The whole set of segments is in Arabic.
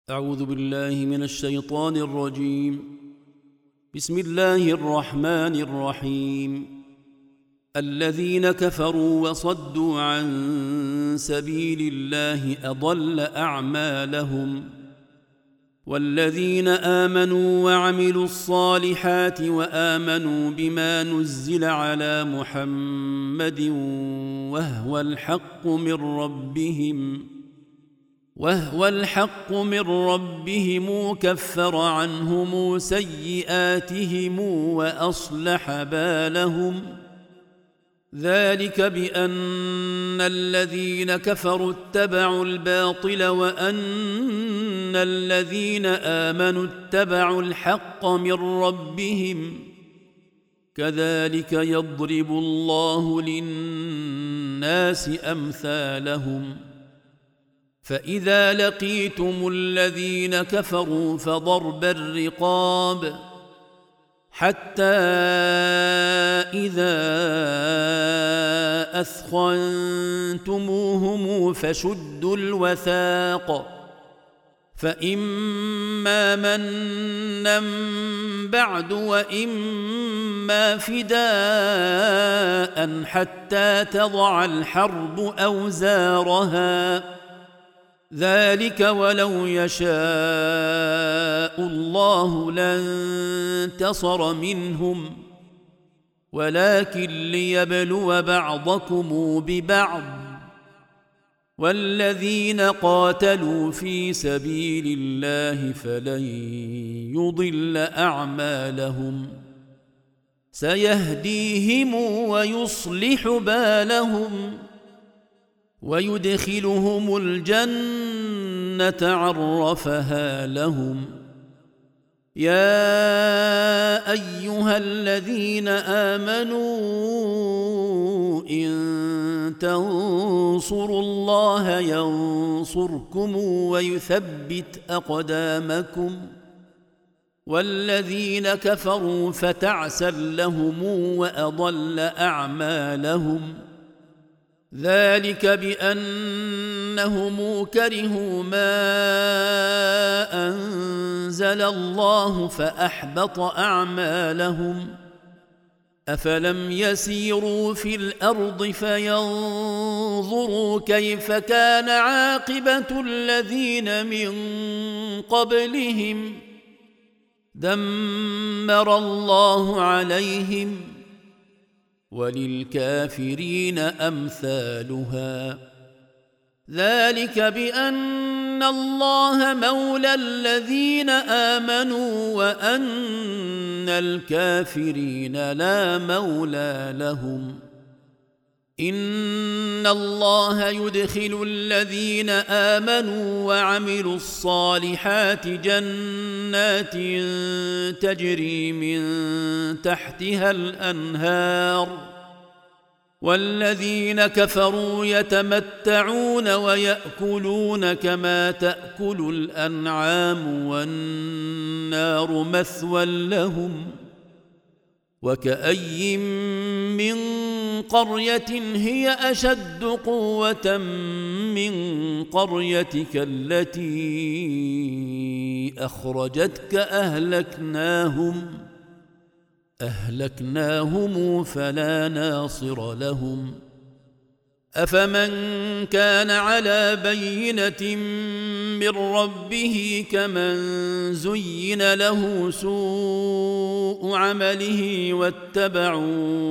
أعوذ بالله من الشيطان الرجيم. بسم الله الرحمن الرحيم. الذين كفروا وصدوا عن سبيل الله أضل أعمالهم، والذين آمنوا وعملوا الصالحات وآمنوا بما نزل على محمد وهو الحق من ربهم كفر عنهم سيئاتهم وأصلح بالهم. ذلك بأن الذين كفروا اتبعوا الباطل وأن الذين آمنوا اتبعوا الحق من ربهم، كذلك يضرب الله للناس أمثالهم. فإذا لقيتم الذين كفروا فضرب الرقاب حتى إذا أثخنتموهم فشدوا الوثاق، فإما منا بعد وإما فداء حتى تضع الحرب أوزارها، ذلك ولو يشاء الله لانتصر منهم، ولكن ليبلو بعضكم ببعض، والذين قاتلوا في سبيل الله فلن يضل أعمالهم، سيهديهم ويصلح بالهم ويدخلهم الجنة عرفها لهم. يا أيها الذين آمنوا إن تنصروا الله ينصركم ويثبت أقدامكم، والذين كفروا فتعسا لهم وأضل أعمالهم. ذلك بأنهم كرهوا ما أنزل الله فأحبط أعمالهم. أفلم يسيروا في الأرض فينظروا كيف كان عاقبة الذين من قبلهم، دمر الله عليهم، وللكافرين أمثالها. ذلك بأن الله مولى الذين آمنوا وأن الكافرين لا مولى لهم. إن الله يدخل الذين آمنوا وعملوا الصالحات جنات تجري من تحتها الأنهار، والذين كفروا يتمتعون ويأكلون كما تأكل الأنعام والنار مثوى لهم. وكأي من قرية هي أشد قوة من قريتك التي أخرجتك أهلكناهم فلا ناصر لهم. أفمن كان على بينة من ربه كمن زين له سوء عمله واتبعوا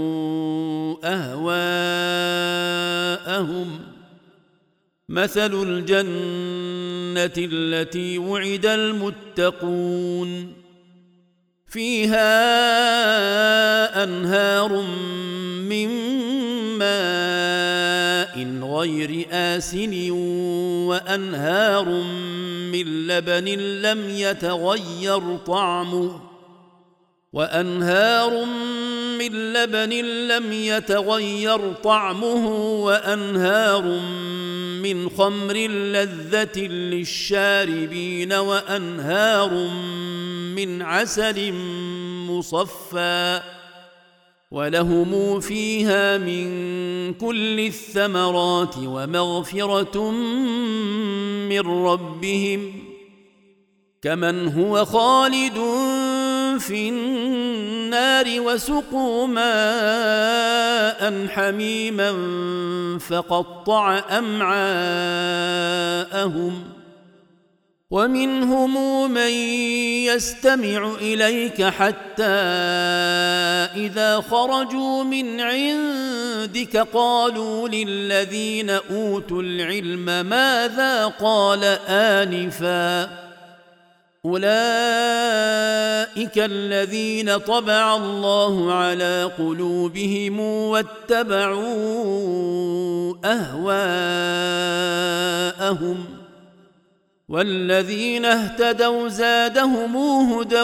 أهواءهم. مثل الجنة التي وعد المتقون فيها أنهار من ماء غير آسن وأنهار من لبن لم يتغير طعمه وأنهار من خمر لذة للشاربين وأنهار من عسل مصفى، ولهم فيها من كل الثمرات ومغفرة من ربهم كمن هو خالد في النار وسقوا ماء حميما فقطع أمعاءهم ومنهم من يستمع إليك حتى إذا خرجوا من عندك قالوا للذين أوتوا العلم ماذا قال آنفا أولئك الذين طبع الله على قلوبهم واتبعوا أهواءهم والذين اهتدوا زادهم هدى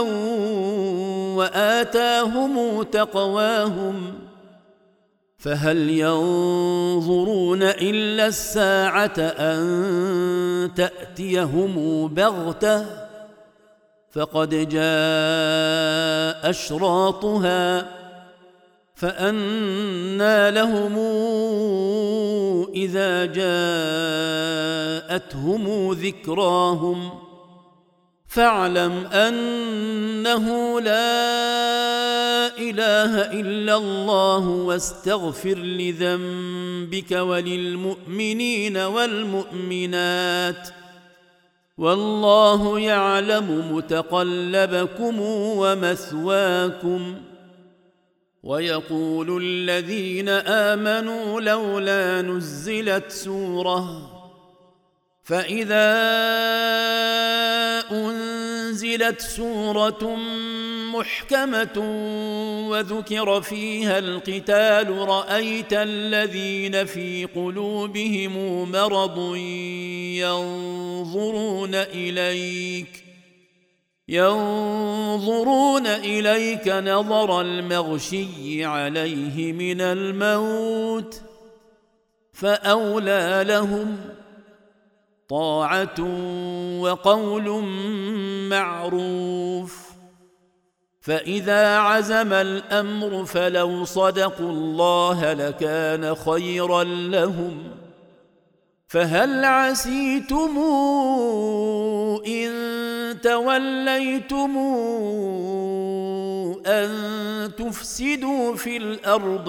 وآتاهم تقواهم فهل ينظرون إلا الساعة أن تأتيهم بغتة فقد جاء أشراطها فأنى لهم إذا جاءتهم ذكراهم فاعلم أنه لا إله إلا الله واستغفر لذنبك وللمؤمنين والمؤمنات والله يعلم متقلبكم ومثواكم ويقول الذين آمنوا لولا نزلت سورة فإذا أنزلت سورة محكمة وذكر فيها القتال رأيت الذين في قلوبهم مرض ينظرون إليك نظر المغشي عليه من الموت فأولى لهم طاعة وقول معروف فإذا عزم الأمر فلو صدقوا الله لكان خيرا لهم فهل عسيتم إن توليتم أن تفسدوا في الأرض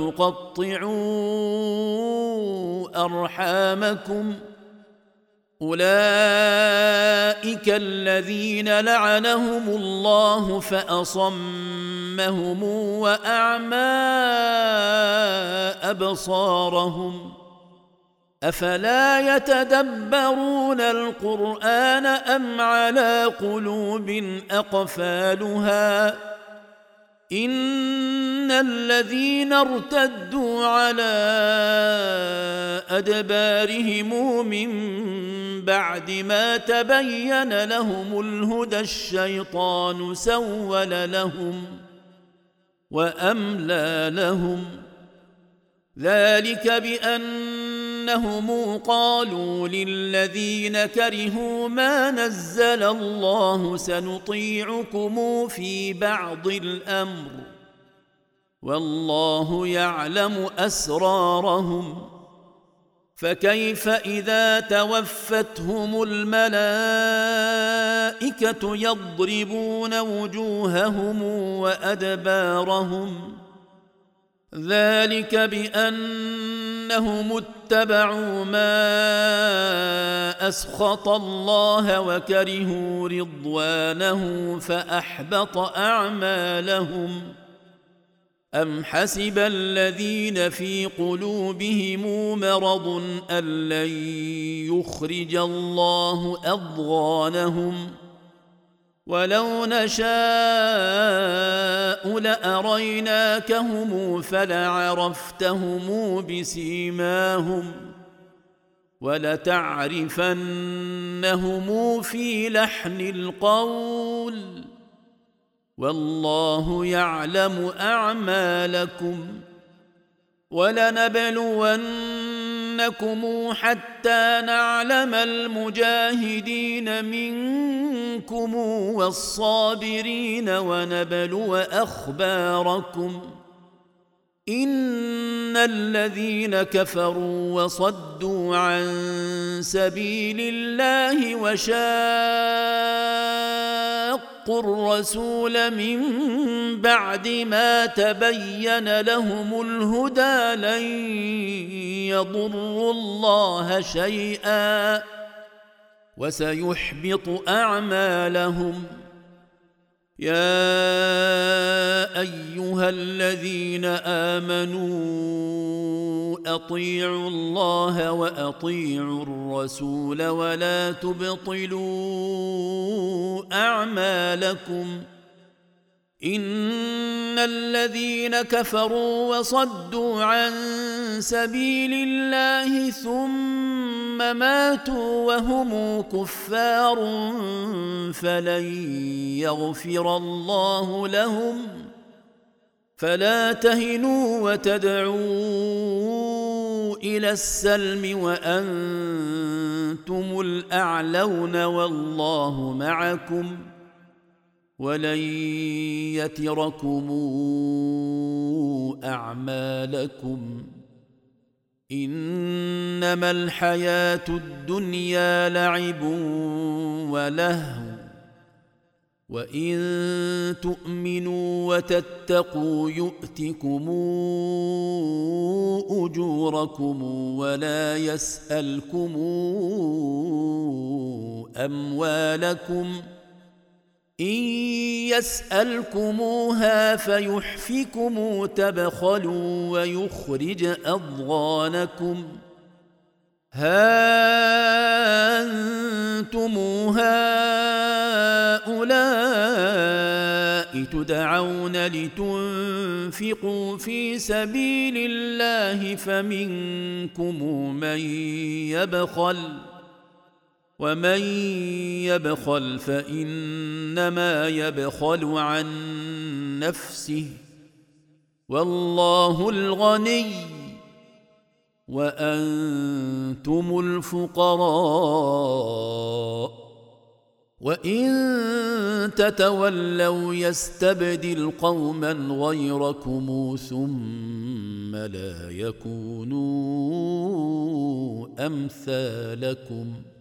وتقطعوا أرحامكم أولئك الذين لعنهم الله فأصمهم وأعمى أبصارهم أفلا يتدبرون القرآن أم على قلوب أقفالها إن الذين ارتدوا على أدبارهم من بعد ما تبين لهم الهدى الشيطان سول لهم وأملى لهم ذلك بأنهم قالوا للذين كرهوا ما نزل الله سنطيعكم في بعض الأمر والله يعلم أسرارهم فكيف إذا توفتهم الملائكة يضربون وجوههم وأدبارهم ذلك بأنهم اتبعوا ما أسخط الله وكرهوا رضوانه فأحبط أعمالهم أم حسب الذين في قلوبهم مرض أن لن يخرج الله أضغانهم ولو نشاء لأريناكهم فلعرفتهم بسيماهم ولتعرفنهم في لحن القول والله يعلم أعمالكم ولنبلونكم حتى نعلم المجاهدين منكم والصابرين ونبلو أخباركم إن الذين كفروا وصدوا عن سبيل الله وشاقوا الرسول من بعد ما تبين لهم الهدى لن يضروا الله شيئا وسيحبط أعمالهم. يا أيها الذين آمنوا أطيعوا الله وأطيعوا الرسول ولا تبطلوا أعمالكم. إن الذين كفروا وصدوا عن سبيل الله ثم ماتوا وهم كفار فلن يغفر الله لهم. فلا تهنوا وتدعوا إلى السلم وأنتم الأعلون والله معكم ولن يتركم أعمالكم. إنما الحياة الدنيا لعب ولهو وإن تؤمنوا وتتقوا يؤتكم أجوركم ولا يسألكم أموالكم. إن يسألكموها فيحفكم تبخلوا ويخرج أضغانكم. ها أنتم هؤلاء تدعون لتنفقوا في سبيل الله فمنكم من يبخل ومن يبخل فإنما يبخل عن نفسه والله الغني وأنتم الفقراء. وإن تتولوا يستبدل قوما غيركم ثم لا يكونوا أمثالكم.